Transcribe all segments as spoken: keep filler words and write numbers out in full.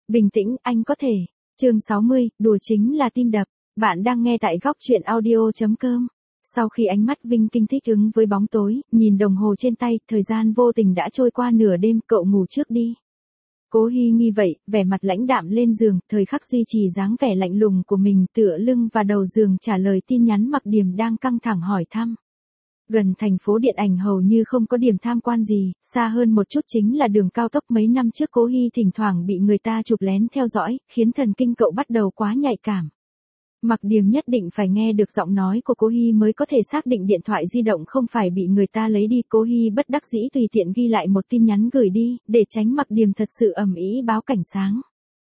Bình tĩnh, anh có thể. Chương sáu mươi, đùa chính là tim đập. Bạn đang nghe tại góc truyện audio chấm com. Sau khi ánh mắt Vinh Kinh thích ứng với bóng tối, nhìn đồng hồ trên tay, thời gian vô tình đã trôi qua nửa đêm, cậu ngủ trước đi. Cố Hi nghi vậy, vẻ mặt lãnh đạm lên giường, thời khắc duy trì dáng vẻ lạnh lùng của mình, tựa lưng vào đầu giường trả lời tin nhắn Mặc Điềm đang căng thẳng hỏi thăm. Gần thành phố điện ảnh hầu như không có điểm tham quan gì, xa hơn một chút chính là đường cao tốc. Mấy năm trước Cố Hi thỉnh thoảng bị người ta chụp lén theo dõi, khiến thần kinh cậu bắt đầu quá nhạy cảm. Mặc Điềm nhất định phải nghe được giọng nói của Cố Hi mới có thể xác định điện thoại di động không phải bị người ta lấy đi. Cố Hi bất đắc dĩ tùy tiện ghi lại một tin nhắn gửi đi, để tránh Mặc Điềm thật sự ầm ĩ báo cảnh sáng.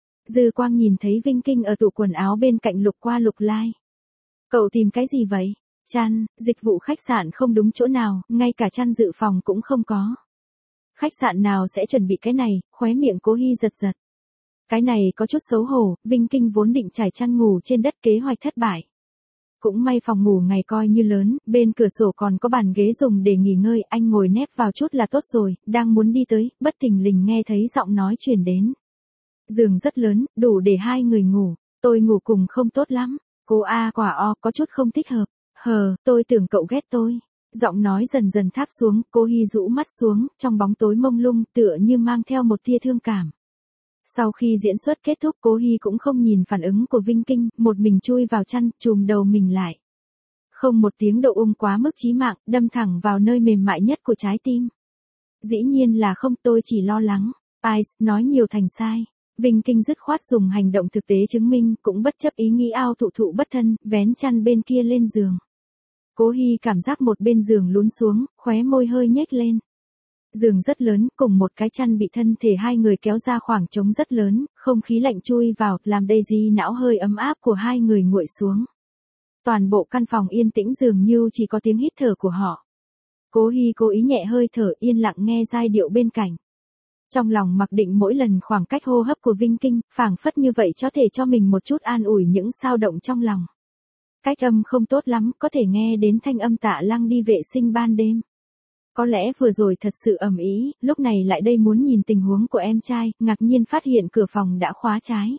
Dư Quang nhìn thấy Vinh Kinh ở tủ quần áo bên cạnh lục qua lục lai. Cậu tìm cái gì vậy? Chăn, dịch vụ khách sạn không đúng chỗ nào, ngay cả chăn dự phòng cũng không có. Khách sạn nào sẽ chuẩn bị cái này? Khóe miệng Cố Hi giật giật. Cái này có chút xấu hổ, Vinh Kinh vốn định trải chăn ngủ trên đất, kế hoạch thất bại. Cũng may phòng ngủ ngày coi như lớn, bên cửa sổ còn có bàn ghế dùng để nghỉ ngơi, anh ngồi nép vào chút là tốt rồi, đang muốn đi tới, bất thình lình nghe thấy giọng nói truyền đến. Giường rất lớn, đủ để hai người ngủ, tôi ngủ cùng không tốt lắm. Cô A quả o, có chút không thích hợp. Hờ, tôi tưởng cậu ghét tôi. Giọng nói dần dần tháp xuống, Cố Hi rũ mắt xuống, trong bóng tối mông lung tựa như mang theo một tia thương cảm. Sau khi diễn xuất kết thúc, Cố Hi cũng không nhìn phản ứng của Vinh Kinh, một mình chui vào chăn, chùm đầu mình lại. Không một tiếng độ ung quá mức chí mạng, đâm thẳng vào nơi mềm mại nhất của trái tim. Dĩ nhiên là không, tôi chỉ lo lắng. Ai, nói nhiều thành sai. Vinh Kinh dứt khoát dùng hành động thực tế chứng minh, cũng bất chấp ý nghĩ ao thụ thụ bất thân, vén chăn bên kia lên giường. Cố Hi cảm giác một bên giường lún xuống, khóe môi hơi nhếch lên. Giường rất lớn, cùng một cái chăn bị thân thể hai người kéo ra khoảng trống rất lớn, không khí lạnh chui vào, làm Daisy não hơi ấm áp của hai người nguội xuống. Toàn bộ căn phòng yên tĩnh dường như chỉ có tiếng hít thở của họ. Cố Hi cố ý nhẹ hơi thở, yên lặng nghe giai điệu bên cạnh. Trong lòng mặc định mỗi lần khoảng cách hô hấp của Vinh Kinh, phảng phất như vậy có thể cho mình một chút an ủi những xao động trong lòng. Cách âm không tốt lắm, có thể nghe đến thanh âm Tạ Lăng đi vệ sinh ban đêm. Có lẽ vừa rồi thật sự ầm ĩ, lúc này lại đây muốn nhìn tình huống của em trai, ngạc nhiên phát hiện cửa phòng đã khóa trái.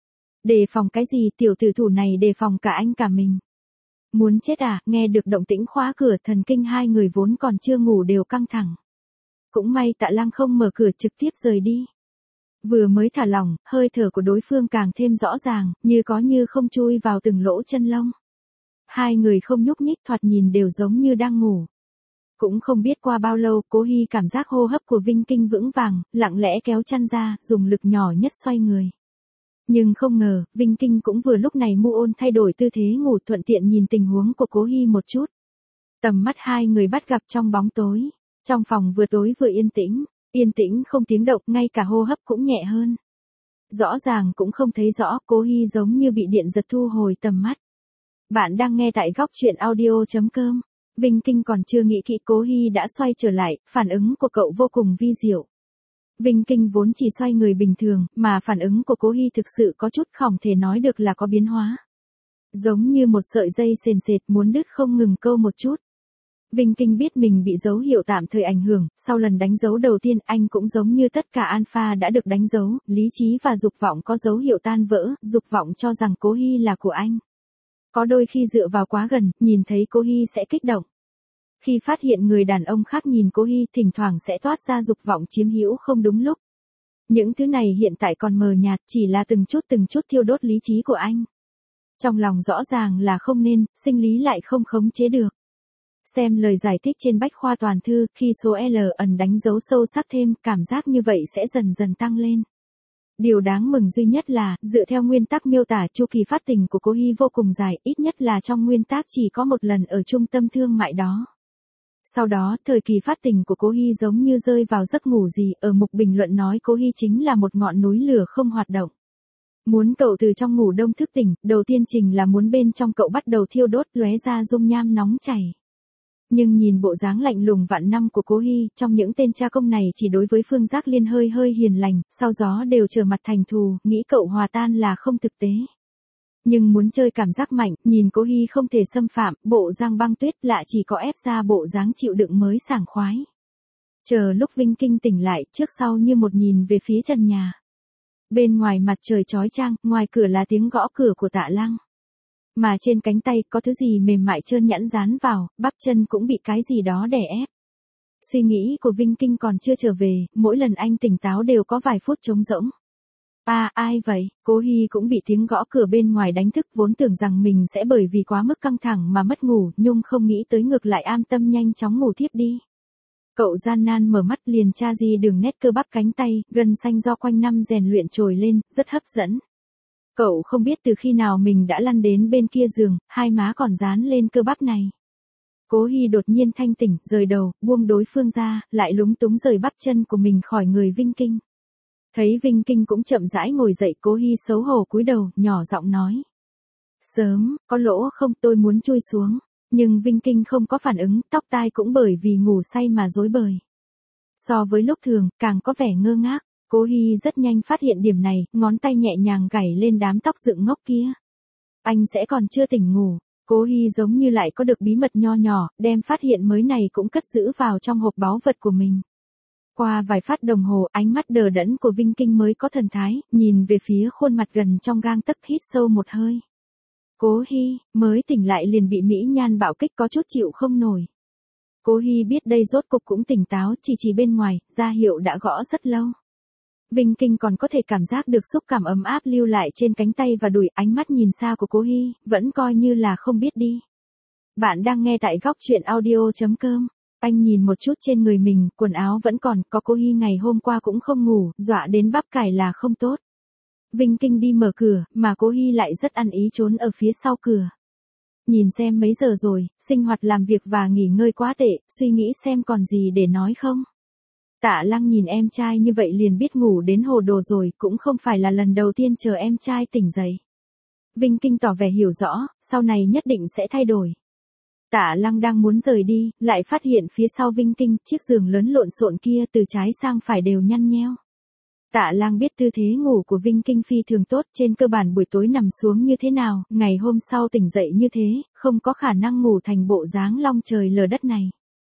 Đề phòng cái gì, tiểu tử thủ này đề phòng cả anh cả mình. Muốn chết à, nghe được động tĩnh khóa cửa, thần kinh hai người vốn còn chưa ngủ đều căng thẳng. Cũng may Tạ Lăng không mở cửa, trực tiếp rời đi. Vừa mới thả lỏng, hơi thở của đối phương càng thêm rõ ràng, như có như không chui vào từng lỗ chân lông. Hai người không nhúc nhích, thoạt nhìn đều giống như đang ngủ. Cũng không biết qua bao lâu, Cố Hi cảm giác hô hấp của Vinh Kinh vững vàng, lặng lẽ kéo chăn ra, dùng lực nhỏ nhất xoay người. Nhưng không ngờ, Vinh Kinh cũng vừa lúc này mu ôn thay đổi tư thế ngủ, thuận tiện nhìn tình huống của Cố Hi một chút. Tầm mắt hai người bắt gặp trong bóng tối. Trong phòng vừa tối vừa yên tĩnh, yên tĩnh không tiếng động, ngay cả hô hấp cũng nhẹ hơn. Rõ ràng cũng không thấy rõ, Cố Hi giống như bị điện giật thu hồi tầm mắt. Bạn đang nghe tại góc truyện audio chấm com. Vinh Kinh còn chưa nghĩ kỹ, Cố Hi đã xoay trở lại, phản ứng của cậu vô cùng vi diệu. Vinh Kinh vốn chỉ xoay người bình thường, mà phản ứng của Cố Hi thực sự có chút không thể nói được là có biến hóa. Giống như một sợi dây sền sệt muốn đứt không ngừng câu một chút. Vinh Kinh biết mình bị dấu hiệu tạm thời ảnh hưởng, sau lần đánh dấu đầu tiên anh cũng giống như tất cả alpha đã được đánh dấu, lý trí và dục vọng có dấu hiệu tan vỡ, dục vọng cho rằng Cố Hi là của anh. Có đôi khi dựa vào quá gần, nhìn thấy Cố Hi sẽ kích động. Khi phát hiện người đàn ông khác nhìn Cố Hi, thỉnh thoảng sẽ toát ra dục vọng chiếm hữu không đúng lúc. Những thứ này hiện tại còn mờ nhạt, chỉ là từng chút từng chút thiêu đốt lý trí của anh. Trong lòng rõ ràng là không nên, sinh lý lại không khống chế được. Xem lời giải thích trên bách khoa toàn thư, khi số L ẩn đánh dấu sâu sắc thêm, cảm giác như vậy sẽ dần dần tăng lên. Điều đáng mừng duy nhất là, dựa theo nguyên tắc miêu tả, chu kỳ phát tình của Cố Hi vô cùng dài, ít nhất là trong nguyên tắc chỉ có một lần ở trung tâm thương mại đó. Sau đó, thời kỳ phát tình của Cố Hi giống như rơi vào giấc ngủ gì, ở mục bình luận nói Cố Hi chính là một ngọn núi lửa không hoạt động. Muốn cậu từ trong ngủ đông thức tỉnh, đầu tiên trình là muốn bên trong cậu bắt đầu thiêu đốt, lóe ra dung nham nóng chảy. Nhưng nhìn bộ dáng lạnh lùng vạn năm của Cố Hi, trong những tên cha công này chỉ đối với Phương Giác Liên hơi hơi hiền lành, sau gió đều trở mặt thành thù, nghĩ cậu hòa tan là không thực tế. Nhưng muốn chơi cảm giác mạnh, nhìn Cố Hi không thể xâm phạm, bộ Giang Băng Tuyết lạ chỉ có ép ra bộ dáng chịu đựng mới sảng khoái. Chờ lúc Vinh Kinh tỉnh lại, trước sau như một nhìn về phía trần nhà. Bên ngoài mặt trời chói chang, ngoài cửa là tiếng gõ cửa của Tạ Lăng. Mà trên cánh tay có thứ gì mềm mại trơn nhẵn dán vào, bắp chân cũng bị cái gì đó đè ép. Suy nghĩ của Vinh Kinh còn chưa trở về, mỗi lần anh tỉnh táo đều có vài phút trống rỗng. À, ai vậy? Cố Hy cũng bị tiếng gõ cửa bên ngoài đánh thức, vốn tưởng rằng mình sẽ bởi vì quá mức căng thẳng mà mất ngủ, nhưng không nghĩ tới ngược lại am tâm nhanh chóng ngủ thiếp đi. Cậu gian nan mở mắt liền tra di đường nét cơ bắp cánh tay, gân xanh do quanh năm rèn luyện trồi lên, rất hấp dẫn. Cậu không biết từ khi nào mình đã lăn đến bên kia giường, hai má còn dán lên cơ bắp này. Cố Hy đột nhiên thanh tỉnh, rời đầu, buông đối phương ra, lại lúng túng rời bắp chân của mình khỏi người Vinh Kinh. Thấy Vinh Kinh cũng chậm rãi ngồi dậy, Cố Hy xấu hổ cúi đầu, nhỏ giọng nói. Sớm, có lỗ không, tôi muốn chui xuống. Nhưng Vinh Kinh không có phản ứng, tóc tai cũng bởi vì ngủ say mà rối bời. So với lúc thường, càng có vẻ ngơ ngác. Cố Hy rất nhanh phát hiện điểm này, ngón tay nhẹ nhàng gảy lên đám tóc dựng ngốc kia. Anh sẽ còn chưa tỉnh ngủ. Cố Hy giống như lại có được bí mật nho nhỏ, đem phát hiện mới này cũng cất giữ vào trong hộp báu vật của mình. Qua vài phát đồng hồ, ánh mắt đờ đẫn của Vinh Kinh mới có thần thái, nhìn về phía khuôn mặt gần trong gang tấc, hít sâu một hơi. Cố Hy, mới tỉnh lại liền bị mỹ nhan bạo kích, có chút chịu không nổi. Cố Hy biết đây rốt cục cũng tỉnh táo, chỉ chỉ bên ngoài, ra hiệu đã gõ rất lâu. Vinh Kinh còn có thể cảm giác được xúc cảm ấm áp lưu lại trên cánh tay và đùi, ánh mắt nhìn xa của Cố Hy, vẫn coi như là không biết đi. Bạn đang nghe tại góc truyện audio chấm com. Anh nhìn một chút trên người mình, quần áo vẫn còn, có Cố Hy ngày hôm qua cũng không ngủ, dọa đến bắp cải là không tốt. Vinh Kinh đi mở cửa, mà Cố Hy lại rất ăn ý trốn ở phía sau cửa. Nhìn xem mấy giờ rồi, sinh hoạt làm việc và nghỉ ngơi quá tệ, suy nghĩ xem còn gì để nói không. Tạ Lăng nhìn em trai như vậy liền biết ngủ đến hồ đồ rồi, cũng không phải là lần đầu tiên chờ em trai tỉnh dậy. Vinh Kinh tỏ vẻ hiểu rõ, sau này nhất định sẽ thay đổi. Tạ Lăng đang muốn rời đi, lại phát hiện phía sau Vinh Kinh, chiếc giường lớn lộn xộn kia từ trái sang phải đều nhăn nheo. Tạ Lăng biết tư thế ngủ của Vinh Kinh phi thường tốt, trên cơ bản buổi tối nằm xuống như thế nào, ngày hôm sau tỉnh dậy như thế, không có khả năng ngủ thành bộ dáng long trời lở đất này.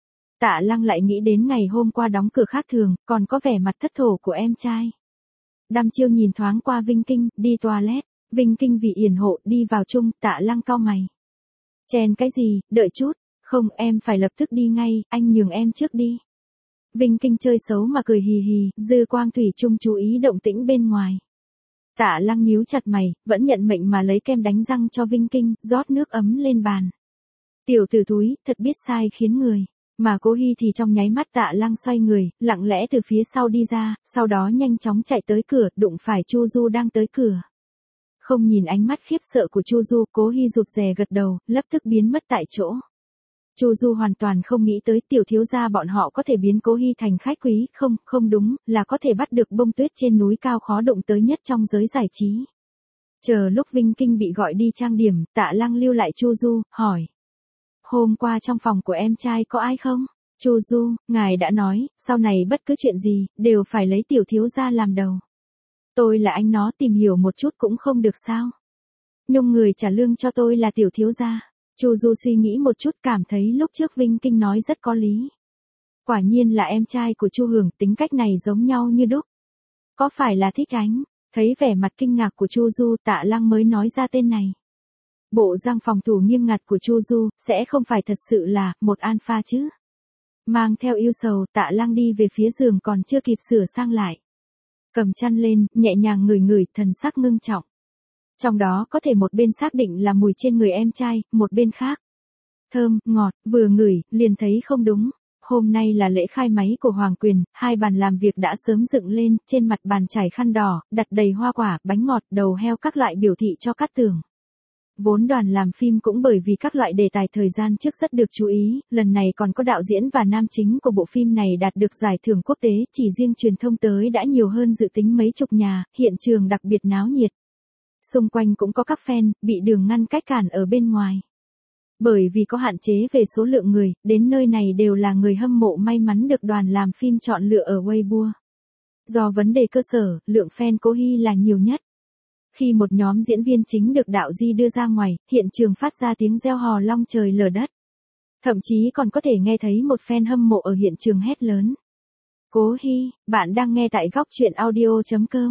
Tạ Lăng lại nghĩ đến ngày hôm qua đóng cửa khác thường, còn có vẻ mặt thất thổ của em trai. Đăm chiêu nhìn thoáng qua Vinh Kinh, đi toilet, Vinh Kinh vì yển hộ, đi vào chung, Tạ Lăng cau mày. Chen cái gì, đợi chút, không, em phải lập tức đi ngay, anh nhường em trước đi. Vinh Kinh chơi xấu mà cười hì hì, dư quang thủy chung chú ý động tĩnh bên ngoài. Tạ Lăng nhíu chặt mày, vẫn nhận mệnh mà lấy kem đánh răng cho Vinh Kinh, rót nước ấm lên bàn. Tiểu tử thúi, thật biết sai khiến người. Mà Cố Hy thì trong nháy mắt Tạ Lăng xoay người, lặng lẽ từ phía sau đi ra, sau đó nhanh chóng chạy tới cửa, đụng phải Chu Du đang tới cửa. Không nhìn ánh mắt khiếp sợ của Chu Du, Cố Hy rụt rè gật đầu, lập tức biến mất tại chỗ. Chu Du hoàn toàn không nghĩ tới tiểu thiếu gia bọn họ có thể biến Cố Hy thành khách quý, không, không đúng, là có thể bắt được bông tuyết trên núi cao khó đụng tới nhất trong giới giải trí. Chờ lúc Vinh Kinh bị gọi đi trang điểm, Tạ Lăng lưu lại Chu Du, hỏi. Hôm qua trong phòng của em trai có ai không? Chu Du, ngài đã nói, sau này bất cứ chuyện gì, đều phải lấy tiểu thiếu gia làm đầu. Tôi là anh nó, tìm hiểu một chút cũng không được sao? Nhung người trả lương cho tôi là tiểu thiếu gia. Chu Du suy nghĩ một chút, cảm thấy lúc trước Vinh Kinh nói rất có lý. Quả nhiên là em trai của Chu Hưởng, tính cách này giống nhau như đúc. Có phải là thích ánh? Thấy vẻ mặt kinh ngạc của Chu Du, Tạ Lăng mới nói ra tên này. Bộ răng phòng thủ nghiêm ngặt của Chu Du, sẽ không phải thật sự là một alpha chứ? Mang theo yêu sầu, Tạ Lăng đi về phía giường còn chưa kịp sửa sang lại. Cầm chăn lên, nhẹ nhàng ngửi ngửi, thần sắc ngưng trọng. Trong đó có thể một bên xác định là mùi trên người em trai, một bên khác. Thơm, ngọt, vừa ngửi, liền thấy không đúng. Hôm nay là lễ khai máy của Hoàng Quyền, hai bàn làm việc đã sớm dựng lên, trên mặt bàn trải khăn đỏ, đặt đầy hoa quả, bánh ngọt, đầu heo các loại biểu thị cho Cát Tường. Vốn đoàn làm phim cũng bởi vì các loại đề tài thời gian trước rất được chú ý, lần này còn có đạo diễn và nam chính của bộ phim này đạt được giải thưởng quốc tế, chỉ riêng truyền thông tới đã nhiều hơn dự tính mấy chục nhà, hiện trường đặc biệt náo nhiệt. Xung quanh cũng có các fan, bị đường ngăn cách cản ở bên ngoài. Bởi vì có hạn chế về số lượng người, đến nơi này đều là người hâm mộ may mắn được đoàn làm phim chọn lựa ở Weibo. Do vấn đề cơ sở, lượng fan Cố Hy là nhiều nhất. Khi một nhóm diễn viên chính được đạo di đưa ra ngoài, hiện trường phát ra tiếng reo hò long trời lở đất. Thậm chí còn có thể nghe thấy một fan hâm mộ ở hiện trường hét lớn. Cố Hy, bạn đang nghe tại góc truyện audio chấm com.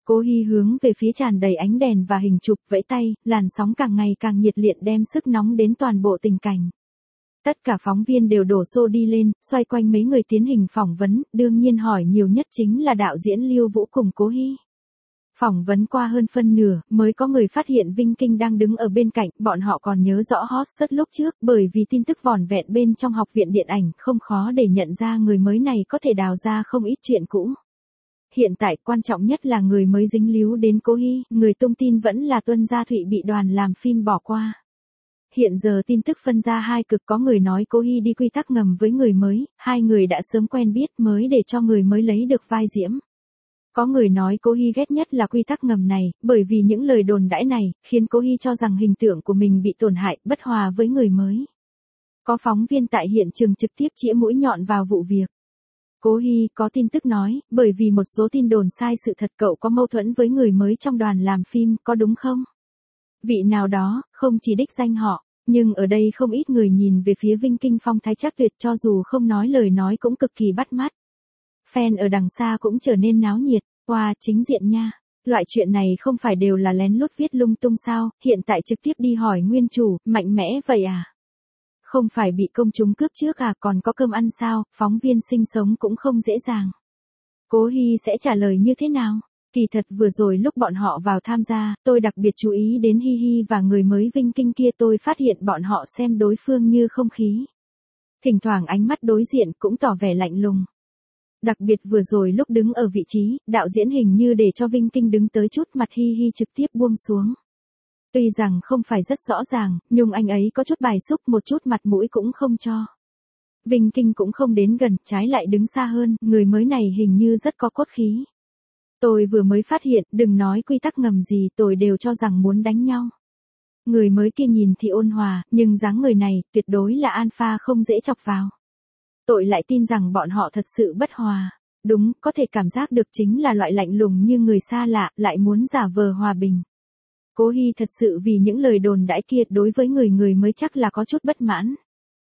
Cố Hi hướng về phía tràn đầy ánh đèn và hình chụp vẫy tay, làn sóng càng ngày càng nhiệt liệt đem sức nóng đến toàn bộ tình cảnh. Tất cả phóng viên đều đổ xô đi lên, xoay quanh mấy người tiến hành phỏng vấn, đương nhiên hỏi nhiều nhất chính là đạo diễn Lưu Vũ cùng Cố Hi. Phỏng vấn qua hơn phân nửa, mới có người phát hiện Vinh Kinh đang đứng ở bên cạnh, bọn họ còn nhớ rõ hot search lúc trước, bởi vì tin tức vỏn vẹn bên trong học viện điện ảnh, không khó để nhận ra người mới này có thể đào ra không ít chuyện cũ. Hiện tại quan trọng nhất là người mới dính líu đến Cố Hi, người tung tin vẫn là Tuân Gia Thụy bị đoàn làm phim bỏ qua. Hiện giờ tin tức phân ra hai cực, có người nói Cố Hi đi quy tắc ngầm với người mới, hai người đã sớm quen biết mới để cho người mới lấy được vai diễn. Có người nói Cố Hi ghét nhất là quy tắc ngầm này, bởi vì những lời đồn đãi này, khiến Cố Hi cho rằng hình tượng của mình bị tổn hại, bất hòa với người mới. Có phóng viên tại hiện trường trực tiếp chĩa mũi nhọn vào vụ việc. Cố Hi có tin tức nói, bởi vì một số tin đồn sai sự thật cậu có mâu thuẫn với người mới trong đoàn làm phim, có đúng không? Vị nào đó, không chỉ đích danh họ, nhưng ở đây không ít người nhìn về phía Vinh Kinh phong thái chắc tuyệt cho dù không nói lời nói cũng cực kỳ bắt mắt. Fan ở đằng xa cũng trở nên náo nhiệt, qua chính diện nha. Loại chuyện này không phải đều là lén lút viết lung tung sao, hiện tại trực tiếp đi hỏi nguyên chủ, mạnh mẽ vậy à? Không phải bị công chúng cướp trước à, còn có cơm ăn sao, phóng viên sinh sống cũng không dễ dàng. Cố Hi sẽ trả lời như thế nào? Kỳ thật vừa rồi lúc bọn họ vào tham gia, tôi đặc biệt chú ý đến Hi Hi và người mới Vinh Kinh kia, tôi phát hiện bọn họ xem đối phương như không khí. Thỉnh thoảng ánh mắt đối diện cũng tỏ vẻ lạnh lùng. Đặc biệt vừa rồi lúc đứng ở vị trí, đạo diễn hình như để cho Vinh Kinh đứng tới chút, mặt Hi Hi trực tiếp buông xuống. Tuy rằng không phải rất rõ ràng, nhưng anh ấy có chút bài xúc, một chút mặt mũi cũng không cho. Vinh Kinh cũng không đến gần, trái lại đứng xa hơn, người mới này hình như rất có cốt khí. Tôi vừa mới phát hiện, đừng nói quy tắc ngầm gì, tôi đều cho rằng muốn đánh nhau. Người mới kia nhìn thì ôn hòa, nhưng dáng người này, tuyệt đối là alpha không dễ chọc vào. Tôi lại tin rằng bọn họ thật sự bất hòa. Đúng, có thể cảm giác được chính là loại lạnh lùng như người xa lạ, lại muốn giả vờ hòa bình. Cố Hi thật sự vì những lời đồn đãi kia đối với người người mới chắc là có chút bất mãn.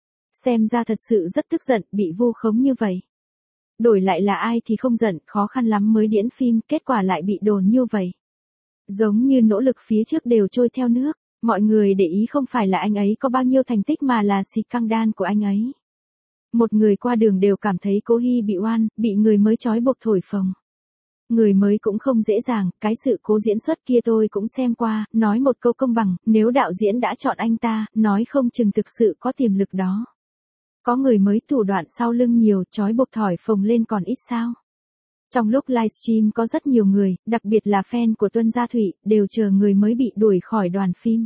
Xem ra thật sự rất tức giận, bị vu khống như vậy. Đổi lại là ai thì không giận, khó khăn lắm mới diễn phim, kết quả lại bị đồn như vậy. Giống như nỗ lực phía trước đều trôi theo nước, mọi người để ý không phải là anh ấy có bao nhiêu thành tích mà là scandal của anh ấy. Một người qua đường đều cảm thấy Cố Hi bị oan, bị người mới trói buộc thổi phồng. Người mới cũng không dễ dàng, cái sự cố diễn xuất kia tôi cũng xem qua, nói một câu công bằng, nếu đạo diễn đã chọn anh ta, nói không chừng thực sự có tiềm lực đó. Có người mới thủ đoạn sau lưng nhiều, trói buộc thổi phồng lên còn ít sao. Trong lúc livestream có rất nhiều người, đặc biệt là fan của Tuân Gia Thụy, đều chờ người mới bị đuổi khỏi đoàn phim.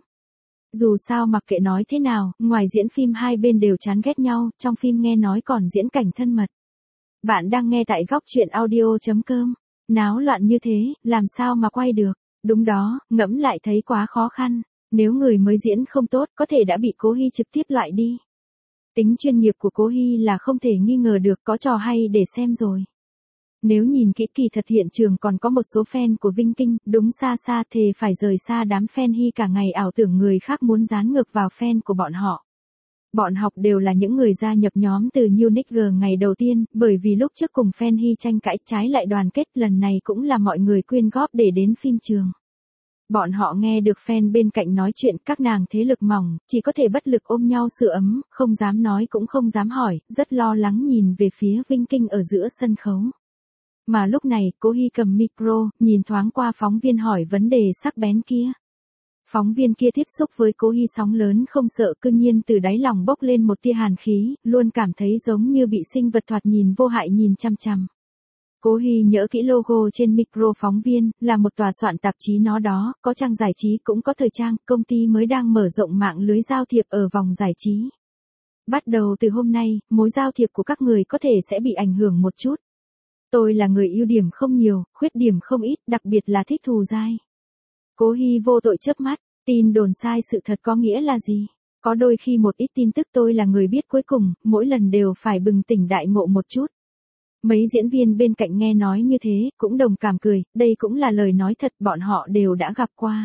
Dù sao mặc kệ nói thế nào, ngoài diễn phim hai bên đều chán ghét nhau, trong phim nghe nói còn diễn cảnh thân mật. Bạn đang nghe tại góc truyện audio chấm com. Náo loạn như thế, làm sao mà quay được? Đúng đó, ngẫm lại thấy quá khó khăn. Nếu người mới diễn không tốt, có thể đã bị Cố Hi trực tiếp loại đi. Tính chuyên nghiệp của Cố Hi là không thể nghi ngờ được, có trò hay để xem rồi. Nếu nhìn kỹ kỳ thật hiện trường còn có một số fan của Vinh Kinh, đúng xa xa thề phải rời xa đám fan Hi cả ngày ảo tưởng người khác muốn dán ngược vào fan của bọn họ. Bọn học đều là những người gia nhập nhóm từ Unique ngày đầu tiên, bởi vì lúc trước cùng fan Hi tranh cãi trái lại đoàn kết, lần này cũng là mọi người quyên góp để đến phim trường. Bọn họ nghe được fan bên cạnh nói chuyện, các nàng thế lực mỏng, chỉ có thể bất lực ôm nhau sưởi ấm, không dám nói cũng không dám hỏi, rất lo lắng nhìn về phía Vinh Kinh ở giữa sân khấu. Mà lúc này, Cố Hi cầm micro, nhìn thoáng qua phóng viên hỏi vấn đề sắc bén kia. Phóng viên kia tiếp xúc với Cố Hi sóng lớn không sợ, cương nhiên từ đáy lòng bốc lên một tia hàn khí, luôn cảm thấy giống như bị sinh vật thoạt nhìn vô hại nhìn chăm chăm. Cố Hi nhớ kỹ logo trên micro phóng viên, là một tòa soạn tạp chí nó đó, có trang giải trí cũng có thời trang, công ty mới đang mở rộng mạng lưới giao thiệp ở vòng giải trí. Bắt đầu từ hôm nay, mối giao thiệp của các người có thể sẽ bị ảnh hưởng một chút. Tôi là người ưu điểm không nhiều, khuyết điểm không ít, đặc biệt là thích thù dai. Cố Hi vô tội chớp mắt, tin đồn sai sự thật có nghĩa là gì? Có đôi khi một ít tin tức tôi là người biết cuối cùng, mỗi lần đều phải bừng tỉnh đại ngộ một chút. Mấy diễn viên bên cạnh nghe nói như thế, cũng đồng cảm cười, đây cũng là lời nói thật, bọn họ đều đã gặp qua.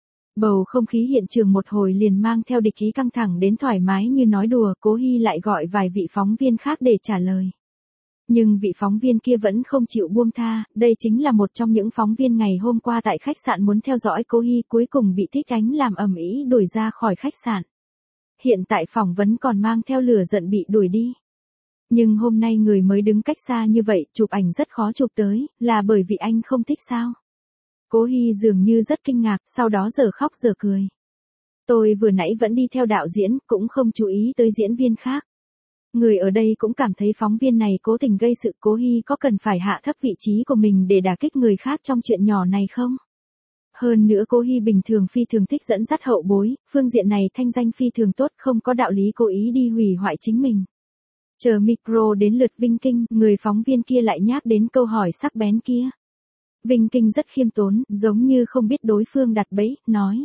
Bầu không khí hiện trường một hồi liền mang theo địch ý căng thẳng đến thoải mái như nói đùa, Cố Hi lại gọi vài vị phóng viên khác để trả lời. Nhưng vị phóng viên kia vẫn không chịu buông tha, đây chính là một trong những phóng viên ngày hôm qua tại khách sạn muốn theo dõi cô Hy, cuối cùng bị Thích Ánh làm ầm ĩ đuổi ra khỏi khách sạn. Hiện tại phỏng vấn còn mang theo lửa giận bị đuổi đi. Nhưng hôm nay người mới đứng cách xa như vậy, chụp ảnh rất khó chụp tới, là bởi vì anh không thích sao? Cố Hy dường như rất kinh ngạc, sau đó giờ khóc giờ cười. Tôi vừa nãy vẫn đi theo đạo diễn, cũng không chú ý tới diễn viên khác. Người ở đây cũng cảm thấy phóng viên này cố tình gây sự. Cố Hy có cần phải hạ thấp vị trí của mình để đả kích người khác trong chuyện nhỏ này không? Hơn nữa Cố Hy bình thường phi thường thích dẫn dắt hậu bối, phương diện này thanh danh phi thường tốt, không có đạo lý cố ý đi hủy hoại chính mình. Chờ micro đến lượt Vinh Kinh, người phóng viên kia lại nhắc đến câu hỏi sắc bén kia. Vinh Kinh rất khiêm tốn, giống như không biết đối phương đặt bẫy, nói.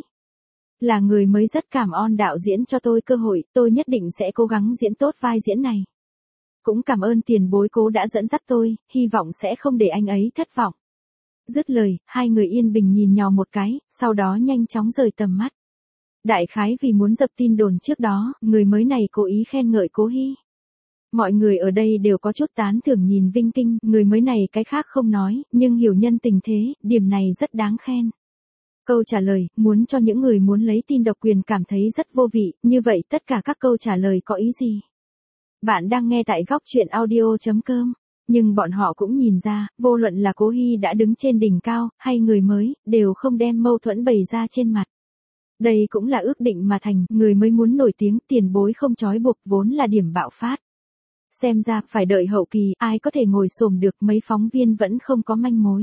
Là người mới rất cảm ơn đạo diễn cho tôi cơ hội, tôi nhất định sẽ cố gắng diễn tốt vai diễn này. Cũng cảm ơn tiền bối Cố đã dẫn dắt tôi, hy vọng sẽ không để anh ấy thất vọng. Dứt lời, hai người yên bình nhìn nhau một cái, sau đó nhanh chóng rời tầm mắt. Đại khái vì muốn dập tin đồn trước đó, người mới này cố ý khen ngợi Cố Hy. Mọi người ở đây đều có chút tán thưởng nhìn Vinh Kinh, người mới này cái khác không nói, nhưng hiểu nhân tình thế, điểm này rất đáng khen. Câu trả lời, muốn cho những người muốn lấy tin độc quyền cảm thấy rất vô vị, như vậy tất cả các câu trả lời có ý gì? Bạn đang nghe tại góc chuyện audio chấm com. Nhưng bọn họ cũng nhìn ra, vô luận là Cố Hy đã đứng trên đỉnh cao, hay người mới, đều không đem mâu thuẫn bày ra trên mặt. Đây cũng là ước định mà thành, người mới muốn nổi tiếng, tiền bối không trói buộc vốn là điểm bạo phát. Xem ra, phải đợi hậu kỳ, ai có thể ngồi xổm được, mấy phóng viên vẫn không có manh mối.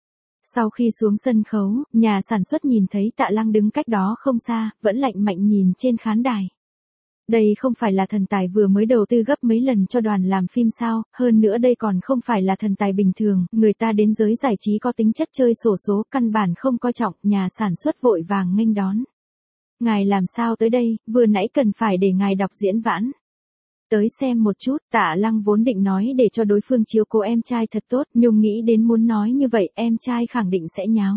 Sau khi xuống sân khấu, nhà sản xuất nhìn thấy Tạ Lăng đứng cách đó không xa, vẫn lạnh mạnh nhìn trên khán đài. Đây không phải là thần tài vừa mới đầu tư gấp mấy lần cho đoàn làm phim sao, hơn nữa đây còn không phải là thần tài bình thường, người ta đến giới giải trí có tính chất chơi xổ số, căn bản không coi trọng, nhà sản xuất vội vàng nghênh đón. Ngài làm sao tới đây, vừa nãy cần phải để ngài đọc diễn vãn. Tới xem một chút, Tạ Lăng vốn định nói để cho đối phương chiếu cố em trai thật tốt, nhưng nghĩ đến muốn nói như vậy em trai khẳng định sẽ nháo.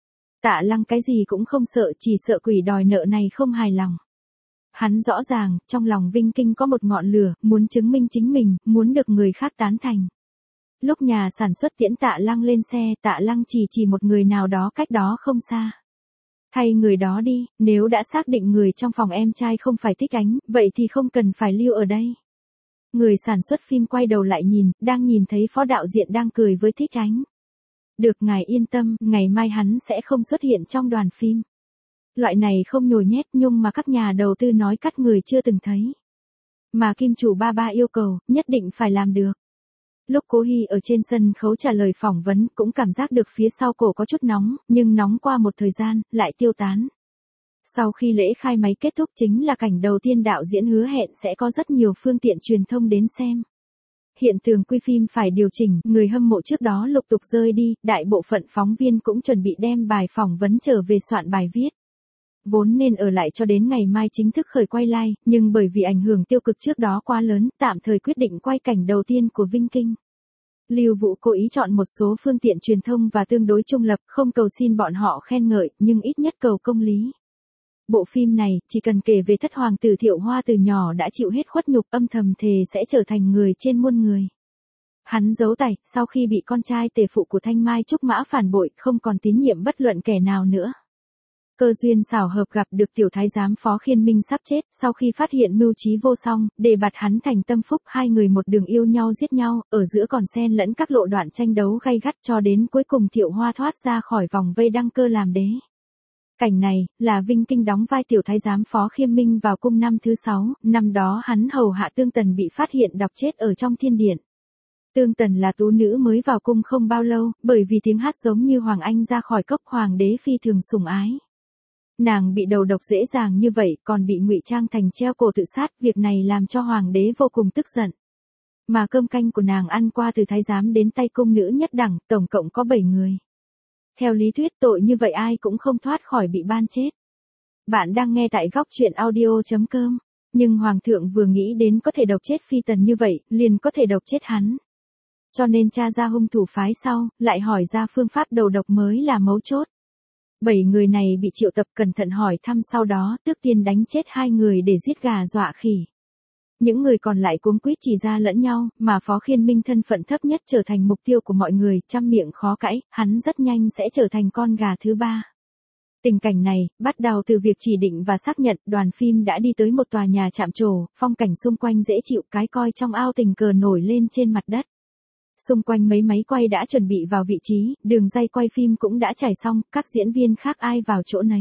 Tạ Lăng cái gì cũng không sợ, chỉ sợ quỷ đòi nợ này không hài lòng. Hắn rõ ràng, trong lòng Vinh Kinh có một ngọn lửa, muốn chứng minh chính mình, muốn được người khác tán thành. Lúc nhà sản xuất tiễn Tạ Lăng lên xe, Tạ Lăng chỉ chỉ một người nào đó cách đó không xa. Thay người đó đi, nếu đã xác định người trong phòng em trai không phải Thích Ánh, vậy thì không cần phải lưu ở đây. Người sản xuất phim quay đầu lại nhìn, đang nhìn thấy phó đạo diễn đang cười với Thích Ánh. Được ngài yên tâm, ngày mai hắn sẽ không xuất hiện trong đoàn phim. Loại này không nhồi nhét nhưng mà các nhà đầu tư nói cắt người chưa từng thấy. Mà kim chủ ba ba yêu cầu, nhất định phải làm được. Lúc Cố Hy ở trên sân khấu trả lời phỏng vấn cũng cảm giác được phía sau cổ có chút nóng, nhưng nóng qua một thời gian, lại tiêu tán. Sau khi lễ khai máy kết thúc chính là cảnh đầu tiên đạo diễn hứa hẹn sẽ có rất nhiều phương tiện truyền thông đến xem. Hiện tường quy phim phải điều chỉnh, người hâm mộ trước đó lục tục rơi đi, đại bộ phận phóng viên cũng chuẩn bị đem bài phỏng vấn trở về soạn bài viết. Vốn nên ở lại cho đến ngày mai chính thức khởi quay live, nhưng bởi vì ảnh hưởng tiêu cực trước đó quá lớn, tạm thời quyết định quay cảnh đầu tiên của Vinh Kinh. Lưu Vũ cố ý chọn một số phương tiện truyền thông và tương đối trung lập, không cầu xin bọn họ khen ngợi, nhưng ít nhất cầu công lý. Bộ phim này, chỉ cần kể về thất hoàng tử Thiệu Hoa từ nhỏ đã chịu hết khuất nhục, âm thầm thề sẽ trở thành người trên muôn người. Hắn giấu tài, sau khi bị con trai tề phụ của Thanh Mai Trúc Mã phản bội, không còn tín nhiệm bất luận kẻ nào nữa. Cơ duyên xảo hợp gặp được tiểu thái giám Phó Khiên Minh sắp chết, sau khi phát hiện mưu trí vô song, để bạt hắn thành tâm phúc, hai người một đường yêu nhau giết nhau, ở giữa còn xen lẫn các lộ đoạn tranh đấu gay gắt cho đến cuối cùng Thiệu Hoa thoát ra khỏi vòng vây đăng cơ làm đế. Cảnh này, là Vinh Kinh đóng vai tiểu thái giám Phó Khiêm Minh vào cung năm thứ sáu, năm đó hắn hầu hạ Tương Tần bị phát hiện độc chết ở trong thiên điện. Tương Tần là tú nữ mới vào cung không bao lâu, bởi vì tiếng hát giống như Hoàng Anh ra khỏi cốc, hoàng đế phi thường sủng ái. Nàng bị đầu độc dễ dàng như vậy, còn bị ngụy trang thành treo cổ tự sát, việc này làm cho hoàng đế vô cùng tức giận. Mà cơm canh của nàng ăn qua từ thái giám đến tay cung nữ nhất đẳng, tổng cộng có bảy người. Theo lý thuyết tội như vậy ai cũng không thoát khỏi bị ban chết. Bạn đang nghe tại góc chuyện audio chấm com. Nhưng hoàng thượng vừa nghĩ đến có thể độc chết Phi Tần như vậy, liền có thể độc chết hắn. Cho nên tra ra hung thủ phái sau, lại hỏi ra phương pháp đầu độc mới là mấu chốt. Bảy người này bị triệu tập cẩn thận hỏi thăm, sau đó tước tiên đánh chết hai người để giết gà dọa khỉ. Những người còn lại cuống quýt chỉ ra lẫn nhau, mà Phó Khiên Minh thân phận thấp nhất trở thành mục tiêu của mọi người, trăm miệng khó cãi, hắn rất nhanh sẽ trở thành con gà thứ ba. Tình cảnh này, bắt đầu từ việc chỉ định và xác nhận, đoàn phim đã đi tới một tòa nhà chạm trổ, phong cảnh xung quanh dễ chịu, cái coi trong ao tình cờ nổi lên trên mặt đất. Xung quanh mấy máy quay đã chuẩn bị vào vị trí, đường dây quay phim cũng đã trải xong, các diễn viên khác ai vào chỗ nấy.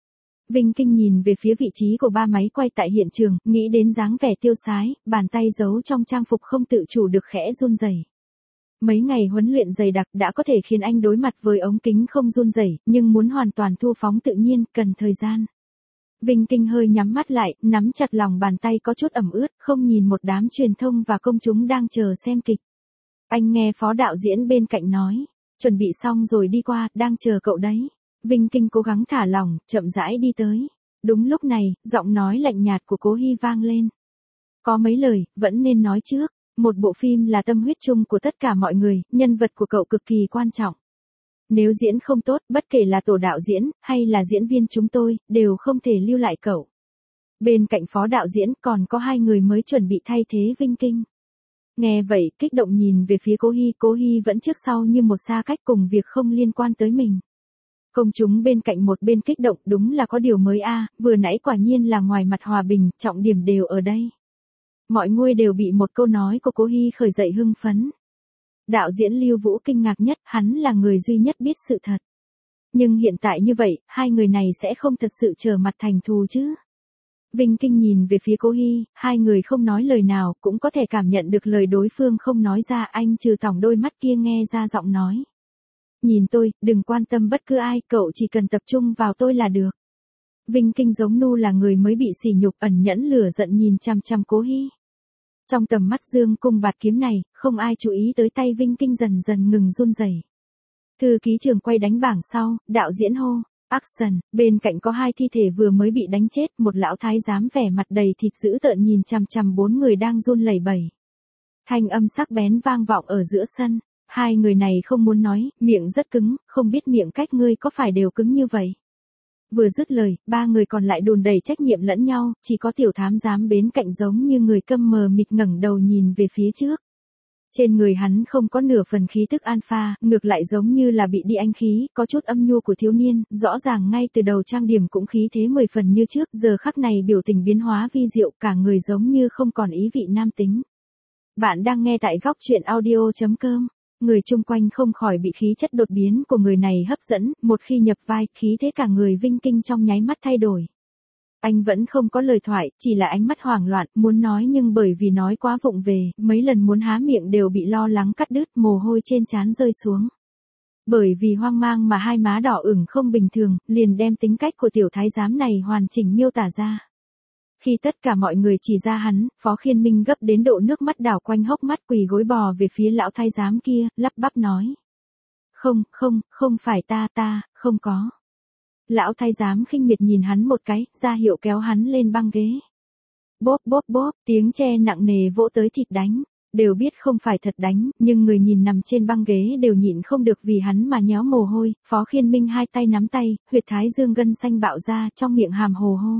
Vinh Kinh nhìn về phía vị trí của ba máy quay tại hiện trường, nghĩ đến dáng vẻ tiêu sái, bàn tay giấu trong trang phục không tự chủ được khẽ run rẩy. Mấy ngày huấn luyện dày đặc đã có thể khiến anh đối mặt với ống kính không run rẩy, nhưng muốn hoàn toàn thu phóng tự nhiên, cần thời gian. Vinh Kinh hơi nhắm mắt lại, nắm chặt lòng bàn tay có chút ẩm ướt, không nhìn một đám truyền thông và công chúng đang chờ xem kịch. Anh nghe phó đạo diễn bên cạnh nói, chuẩn bị xong rồi đi qua, đang chờ cậu đấy. Vinh Kinh cố gắng thả lỏng, chậm rãi đi tới. Đúng lúc này, giọng nói lạnh nhạt của Cố Hy vang lên. Có mấy lời, vẫn nên nói trước. Một bộ phim là tâm huyết chung của tất cả mọi người, nhân vật của cậu cực kỳ quan trọng. Nếu diễn không tốt, bất kể là tổ đạo diễn, hay là diễn viên chúng tôi, đều không thể lưu lại cậu. Bên cạnh phó đạo diễn còn có hai người mới chuẩn bị thay thế Vinh Kinh. Nghe vậy, kích động nhìn về phía Cố Hy, Cố Hy vẫn trước sau như một xa cách cùng việc không liên quan tới mình. Công chúng bên cạnh một bên kích động, đúng là có điều mới a, à, vừa nãy quả nhiên là ngoài mặt hòa bình, trọng điểm đều ở đây. Mọi người đều bị một câu nói của Cố Hy khởi dậy hưng phấn. Đạo diễn Lưu Vũ kinh ngạc nhất, hắn là người duy nhất biết sự thật. Nhưng hiện tại như vậy, hai người này sẽ không thật sự trở mặt thành thù chứ. Vinh Kinh nhìn về phía Cố Hy, hai người không nói lời nào, cũng có thể cảm nhận được lời đối phương không nói ra, anh trừ tỏng đôi mắt kia nghe ra giọng nói. Nhìn tôi, đừng quan tâm bất cứ ai, cậu chỉ cần tập trung vào tôi là được. Vinh Kinh giống nu là người mới bị sỉ nhục, ẩn nhẫn lửa giận nhìn chằm chằm Cố Hy. Trong tầm mắt dương cung bạt kiếm này, không ai chú ý tới tay Vinh Kinh dần dần ngừng run rẩy. Thư ký trường quay đánh bảng sau, đạo diễn hô, action, bên cạnh có hai thi thể vừa mới bị đánh chết, một lão thái giám vẻ mặt đầy thịt dữ tợn nhìn chằm chằm bốn người đang run lẩy bẩy. Thanh âm sắc bén vang vọng ở giữa sân, hai người này không muốn nói, miệng rất cứng, không biết miệng cách ngươi có phải đều cứng như vậy. Vừa dứt lời, ba người còn lại đùn đẩy trách nhiệm lẫn nhau, chỉ có tiểu thám giám bên cạnh giống như người câm mờ mịt ngẩng đầu nhìn về phía trước. Trên người hắn không có nửa phần khí tức alpha, ngược lại giống như là bị đi anh khí, có chút âm nhu của thiếu niên, rõ ràng ngay từ đầu trang điểm cũng khí thế mười phần như trước, giờ khắc này biểu tình biến hóa vi diệu, cả người giống như không còn ý vị nam tính. Bạn đang nghe tại góc truyện audio chấm com. Người chung quanh không khỏi bị khí chất đột biến của người này hấp dẫn, một khi nhập vai, khí thế cả người Vinh Kinh trong nháy mắt thay đổi. Anh vẫn không có lời thoại, chỉ là ánh mắt hoảng loạn, muốn nói nhưng bởi vì nói quá vụng về, mấy lần muốn há miệng đều bị lo lắng cắt đứt, mồ hôi trên trán rơi xuống. Bởi vì hoang mang mà hai má đỏ ửng không bình thường, liền đem tính cách của tiểu thái giám này hoàn chỉnh miêu tả ra. Khi tất cả mọi người chỉ ra hắn, Phó Khiên Minh gấp đến độ nước mắt đảo quanh hốc mắt, quỳ gối bò về phía lão thái giám kia, lắp bắp nói. Không, không, không phải ta ta, không có. Lão thái giám khinh miệt nhìn hắn một cái, ra hiệu kéo hắn lên băng ghế. Bóp bóp bóp, tiếng tre nặng nề vỗ tới thịt đánh. Đều biết không phải thật đánh, nhưng người nhìn nằm trên băng ghế đều nhịn không được vì hắn mà nhéo mồ hôi. Phó Khiên Minh hai tay nắm tay, huyệt thái dương gân xanh bạo ra, trong miệng hàm hồ hô.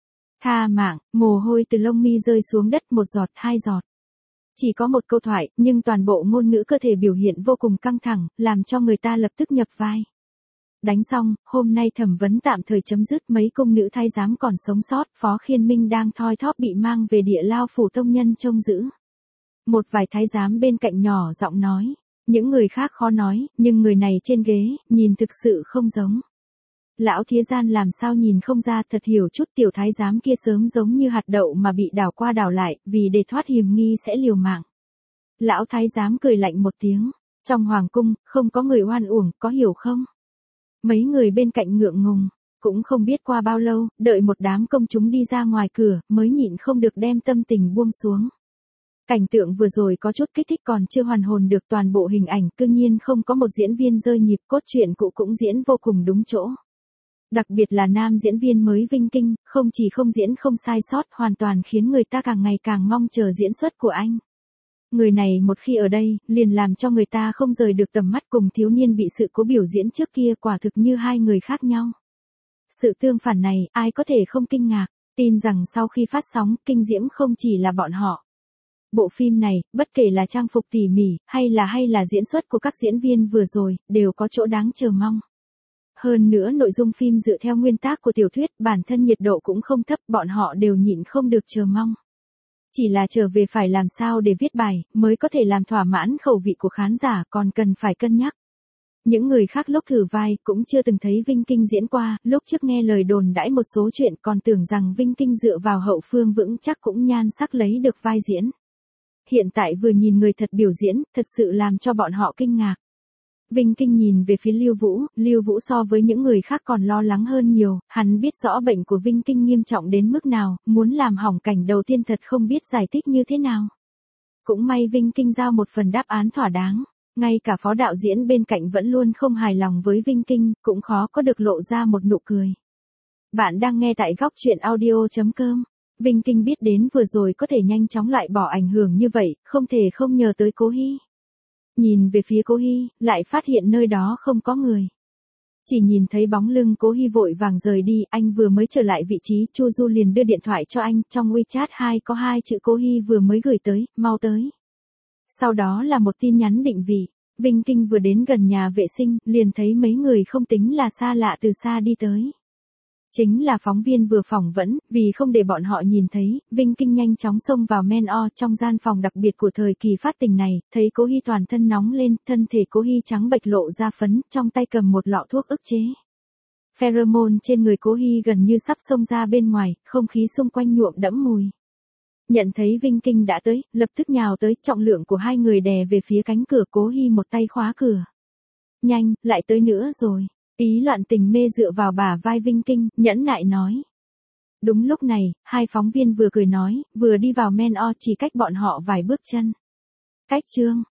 Tha mạng, mồ hôi từ lông mi rơi xuống đất, một giọt, hai giọt. Chỉ có một câu thoại, nhưng toàn bộ ngôn ngữ cơ thể biểu hiện vô cùng căng thẳng, làm cho người ta lập tức nhập vai. Đánh xong, hôm nay thẩm vấn tạm thời chấm dứt, mấy cung nữ thái giám còn sống sót, Phó Khiên Minh đang thoi thóp bị mang về địa lao phủ tông nhân trông giữ. Một vài thái giám bên cạnh nhỏ giọng nói, những người khác khó nói, nhưng người này trên ghế, nhìn thực sự không giống. Lão Thía Gian làm sao nhìn không ra, thật hiểu chút, tiểu thái giám kia sớm giống như hạt đậu mà bị đảo qua đảo lại, vì để thoát hiểm nghi sẽ liều mạng. Lão thái giám cười lạnh một tiếng, trong hoàng cung, không có người oan uổng, có hiểu không? Mấy người bên cạnh ngượng ngùng, cũng không biết qua bao lâu, đợi một đám công chúng đi ra ngoài cửa, mới nhịn không được đem tâm tình buông xuống. Cảnh tượng vừa rồi có chút kích thích còn chưa hoàn hồn được toàn bộ hình ảnh, cương nhiên không có một diễn viên rơi nhịp, cốt truyện cụ cũng diễn vô cùng đúng chỗ. Đặc biệt là nam diễn viên mới Vinh Kinh, không chỉ không diễn không sai sót, hoàn toàn khiến người ta càng ngày càng mong chờ diễn xuất của anh. Người này một khi ở đây, liền làm cho người ta không rời được tầm mắt, cùng thiếu niên bị sự cố biểu diễn trước kia quả thực như hai người khác nhau. Sự tương phản này, ai có thể không kinh ngạc. Tin rằng sau khi phát sóng, kinh diễm không chỉ là bọn họ. Bộ phim này, bất kể là trang phục tỉ mỉ, hay là hay là diễn xuất của các diễn viên vừa rồi, đều có chỗ đáng chờ mong. Hơn nữa nội dung phim dựa theo nguyên tác của tiểu thuyết, bản thân nhiệt độ cũng không thấp, bọn họ đều nhịn không được chờ mong. Chỉ là trở về phải làm sao để viết bài, mới có thể làm thỏa mãn khẩu vị của khán giả, còn cần phải cân nhắc. Những người khác lúc thử vai cũng chưa từng thấy Vinh Kinh diễn qua, lúc trước nghe lời đồn đãi một số chuyện còn tưởng rằng Vinh Kinh dựa vào hậu phương vững chắc cũng nhan sắc lấy được vai diễn. Hiện tại vừa nhìn người thật biểu diễn, thật sự làm cho bọn họ kinh ngạc. Vinh Kinh nhìn về phía Lưu Vũ, Lưu Vũ so với những người khác còn lo lắng hơn nhiều, hắn biết rõ bệnh của Vinh Kinh nghiêm trọng đến mức nào, muốn làm hỏng cảnh đầu tiên thật không biết giải thích như thế nào. Cũng may Vinh Kinh giao một phần đáp án thỏa đáng, ngay cả phó đạo diễn bên cạnh vẫn luôn không hài lòng với Vinh Kinh, cũng khó có được lộ ra một nụ cười. Bạn đang nghe tại góc truyện audio chấm com. Vinh Kinh biết đến vừa rồi có thể nhanh chóng loại bỏ ảnh hưởng như vậy, không thể không nhờ tới Cố Hy. Nhìn về phía Cố Hy, lại phát hiện nơi đó không có người. Chỉ nhìn thấy bóng lưng Cố Hy vội vàng rời đi, anh vừa mới trở lại vị trí, Chu Du liền đưa điện thoại cho anh, trong WeChat hai có hai chữ Cố Hy vừa mới gửi tới, mau tới. Sau đó là một tin nhắn định vị, Vinh Kinh vừa đến gần nhà vệ sinh, liền thấy mấy người không tính là xa lạ từ xa đi tới. Chính là phóng viên vừa phỏng vấn, vì không để bọn họ nhìn thấy, Vinh Kinh nhanh chóng xông vào men o trong gian phòng đặc biệt của thời kỳ phát tình này, thấy Cố Hy toàn thân nóng lên, thân thể Cố Hy trắng bệch lộ ra phấn, trong tay cầm một lọ thuốc ức chế. Pheromone trên người Cố Hy gần như sắp xông ra bên ngoài, không khí xung quanh nhuộm đẫm mùi. Nhận thấy Vinh Kinh đã tới, lập tức nhào tới, trọng lượng của hai người đè về phía cánh cửa, Cố Hy một tay khóa cửa. Nhanh, lại tới nữa rồi. Ý loạn tình mê dựa vào bả vai Vinh Kinh, nhẫn nại nói. Đúng lúc này, hai phóng viên vừa cười nói, vừa đi vào men o chỉ cách bọn họ vài bước chân. Cách chương,